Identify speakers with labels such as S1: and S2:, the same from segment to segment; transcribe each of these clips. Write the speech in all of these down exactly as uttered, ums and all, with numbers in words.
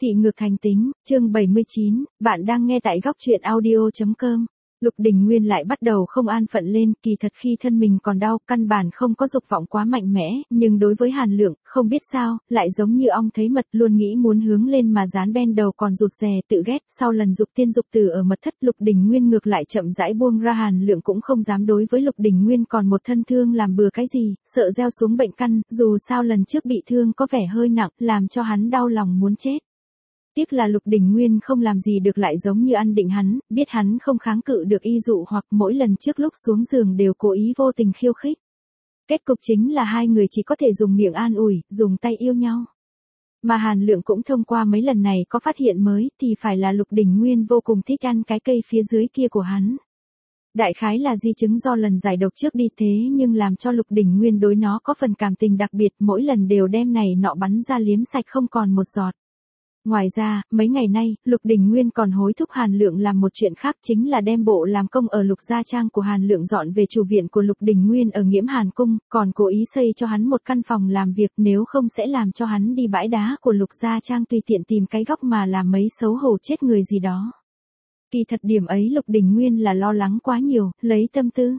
S1: Thị ngược thành tính, chương bảy mươi chín, bạn đang nghe tại góc truyện audio.com. Lục Đình Nguyên lại bắt đầu không an phận lên, kỳ thật khi thân mình còn đau, căn bản không có dục vọng quá mạnh mẽ, nhưng đối với Hàn Lượng, không biết sao, lại giống như ong thấy mật, luôn nghĩ muốn hướng lên mà dán ben đầu còn rụt rè, tự ghét. Sau lần dục tiên dục tử ở mật thất, Lục Đình Nguyên ngược lại chậm rãi buông ra, Hàn Lượng cũng không dám đối với Lục Đình Nguyên còn một thân thương làm bừa cái gì, sợ gieo xuống bệnh căn, dù sao lần trước bị thương có vẻ hơi nặng, làm cho hắn đau lòng muốn chết. Tiếc là Lục Đình Nguyên không làm gì được, lại giống như ăn định hắn, biết hắn không kháng cự được y dụ hoặc mỗi lần trước lúc xuống giường đều cố ý vô tình khiêu khích. Kết cục chính là hai người chỉ có thể dùng miệng an ủi, dùng tay yêu nhau. Mà Hàn Lượng cũng thông qua mấy lần này có phát hiện mới, thì phải là Lục Đình Nguyên vô cùng thích ăn cái cây phía dưới kia của hắn. Đại khái là di chứng do lần giải độc trước đi, thế nhưng làm cho Lục Đình Nguyên đối nó có phần cảm tình đặc biệt, mỗi lần đều đem này nọ bắn ra liếm sạch không còn một giọt. Ngoài ra, mấy ngày nay, Lục Đình Nguyên còn hối thúc Hàn Lượng làm một chuyện khác, chính là đem bộ làm công ở Lục Gia Trang của Hàn Lượng dọn về chủ viện của Lục Đình Nguyên ở Nghiễm Hàn Cung, còn cố ý xây cho hắn một căn phòng làm việc, nếu không sẽ làm cho hắn đi bãi đá của Lục Gia Trang tùy tiện tìm cái góc mà làm mấy xấu hổ chết người gì đó. Kỳ thật điểm ấy Lục Đình Nguyên là lo lắng quá nhiều, lấy tâm tư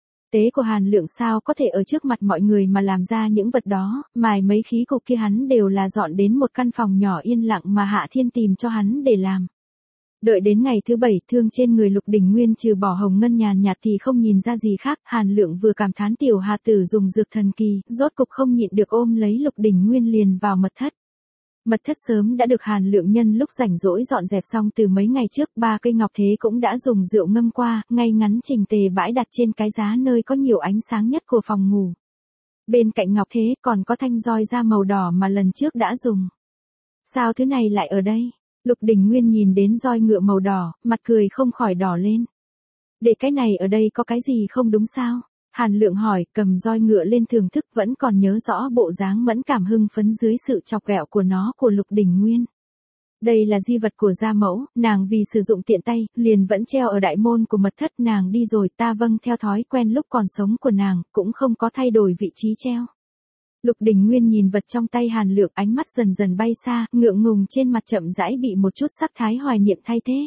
S1: tế của Hàn Lượng sao có thể ở trước mặt mọi người mà làm ra những vật đó, mài mấy khí cục kia hắn đều là dọn đến một căn phòng nhỏ yên lặng mà Hạ Thiên tìm cho hắn để làm. Đợi đến ngày thứ bảy, thương trên người Lục Đình Nguyên trừ bỏ hồng ngân nhàn nhạt thì không nhìn ra gì khác, Hàn Lượng vừa cảm thán tiểu Hà tử dùng dược thần kỳ, rốt cục không nhịn được ôm lấy Lục Đình Nguyên liền vào mật thất. Mật thất sớm đã được Hàn Lượng nhân lúc rảnh rỗi dọn dẹp xong từ mấy ngày trước, ba cây ngọc thế cũng đã dùng rượu ngâm qua, ngay ngắn chỉnh tề bãi đặt trên cái giá nơi có nhiều ánh sáng nhất của phòng ngủ. Bên cạnh ngọc thế còn có thanh roi da màu đỏ mà lần trước đã dùng. Sao thứ này lại ở đây? Lục Đình Nguyên nhìn đến roi ngựa màu đỏ, mặt cười không khỏi đỏ lên. Để cái này ở đây có cái gì không đúng sao? Hàn Lượng hỏi, cầm roi ngựa lên thưởng thức, vẫn còn nhớ rõ bộ dáng mẫn cảm hưng phấn dưới sự chọc ghẹo của nó của Lục Đình Nguyên. Đây là di vật của gia mẫu, nàng vì sử dụng tiện tay, liền vẫn treo ở đại môn của mật thất, nàng đi rồi ta vâng theo thói quen lúc còn sống của nàng, cũng không có thay đổi vị trí treo. Lục Đình Nguyên nhìn vật trong tay Hàn Lượng, ánh mắt dần dần bay xa, ngượng ngùng trên mặt chậm rãi bị một chút sắc thái hoài niệm thay thế.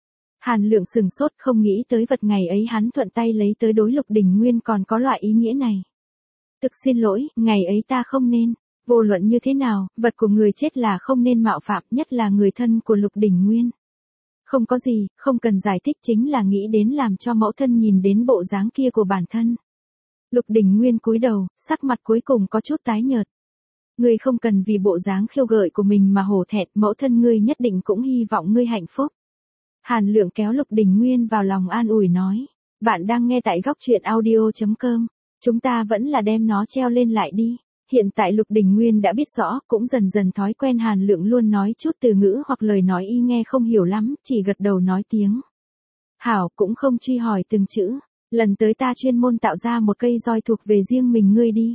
S1: Hàn Lượng sừng sốt, không nghĩ tới vật ngày ấy hắn thuận tay lấy tới đối Lục Đình Nguyên còn có loại ý nghĩa này. Thực xin lỗi, ngày ấy ta không nên, vô luận như thế nào, vật của người chết là không nên mạo phạm, nhất là người thân của Lục Đình Nguyên. Không có gì, không cần giải thích, chính là nghĩ đến làm cho mẫu thân nhìn đến bộ dáng kia của bản thân. Lục Đình Nguyên cúi đầu, sắc mặt cuối cùng có chút tái nhợt. Ngươi không cần vì bộ dáng khiêu gợi của mình mà hổ thẹn, mẫu thân ngươi nhất định cũng hy vọng ngươi hạnh phúc. Hàn Lượng kéo Lục Đình Nguyên vào lòng an ủi nói, bạn đang nghe tại góc truyện audio.com, chúng ta vẫn là đem nó treo lên lại đi. Hiện tại Lục Đình Nguyên đã biết rõ, cũng dần dần thói quen Hàn Lượng luôn nói chút từ ngữ hoặc lời nói y nghe không hiểu lắm, chỉ gật đầu nói tiếng hảo, cũng không truy hỏi từng chữ. Lần tới ta chuyên môn tạo ra một cây roi thuộc về riêng mình ngươi đi.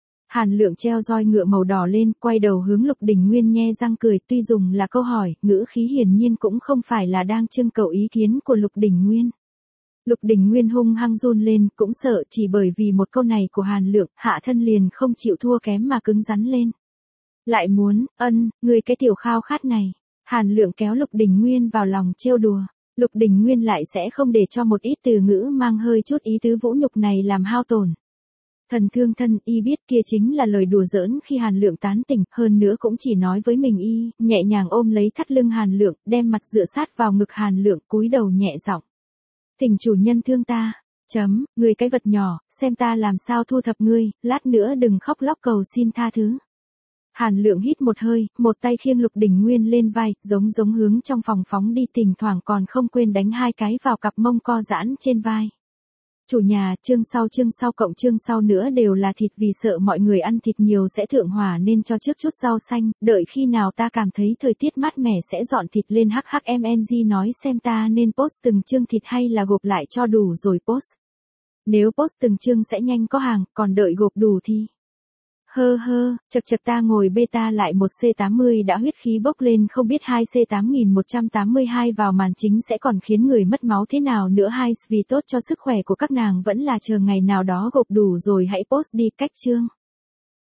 S1: Hàn Lượng treo roi ngựa màu đỏ lên, quay đầu hướng Lục Đình Nguyên nhe răng cười, tuy dùng là câu hỏi, ngữ khí hiển nhiên cũng không phải là đang trưng cầu ý kiến của Lục Đình Nguyên. Lục Đình Nguyên hung hăng run lên, cũng sợ chỉ bởi vì một câu này của Hàn Lượng, hạ thân liền không chịu thua kém mà cứng rắn lên. Lại muốn, ân, người cái tiểu khao khát này. Hàn Lượng kéo Lục Đình Nguyên vào lòng trêu đùa. Lục Đình Nguyên lại sẽ không để cho một ít từ ngữ mang hơi chút ý tứ vũ nhục này làm hao tổn. Thần thương thân, y biết kia chính là lời đùa giỡn khi Hàn Lượng tán tỉnh, hơn nữa cũng chỉ nói với mình y, nhẹ nhàng ôm lấy thắt lưng Hàn Lượng, đem mặt dựa sát vào ngực Hàn Lượng, cúi đầu nhẹ giọng. Thỉnh chủ nhân thương ta, chấm, người cái vật nhỏ, xem ta làm sao thu thập ngươi, lát nữa đừng khóc lóc cầu xin tha thứ. Hàn Lượng hít một hơi, một tay khiêng Lục Đình Nguyên lên vai, giống giống hướng trong phòng phóng đi, thỉnh thoảng còn không quên đánh hai cái vào cặp mông co giãn trên vai. Chủ nhà, chương sau chương sau cộng chương sau nữa đều là thịt, vì sợ mọi người ăn thịt nhiều sẽ thượng hỏa nên cho trước chút rau xanh, đợi khi nào ta cảm thấy thời tiết mát mẻ sẽ dọn thịt lên. hhmng nói xem ta nên post từng chương thịt hay là gộp lại cho đủ rồi post. Nếu post từng chương sẽ nhanh có hàng, còn đợi gộp đủ thì... Hơ hơ, chật chật ta ngồi beta lại một C tám mươi đã huyết khí bốc lên, không biết hai C tám nghìn một trăm tám mươi hai vào màn chính sẽ còn khiến người mất máu thế nào nữa. Hai vì tốt cho sức khỏe của các nàng vẫn là chờ ngày nào đó gộp đủ rồi hãy post đi. Cách chương.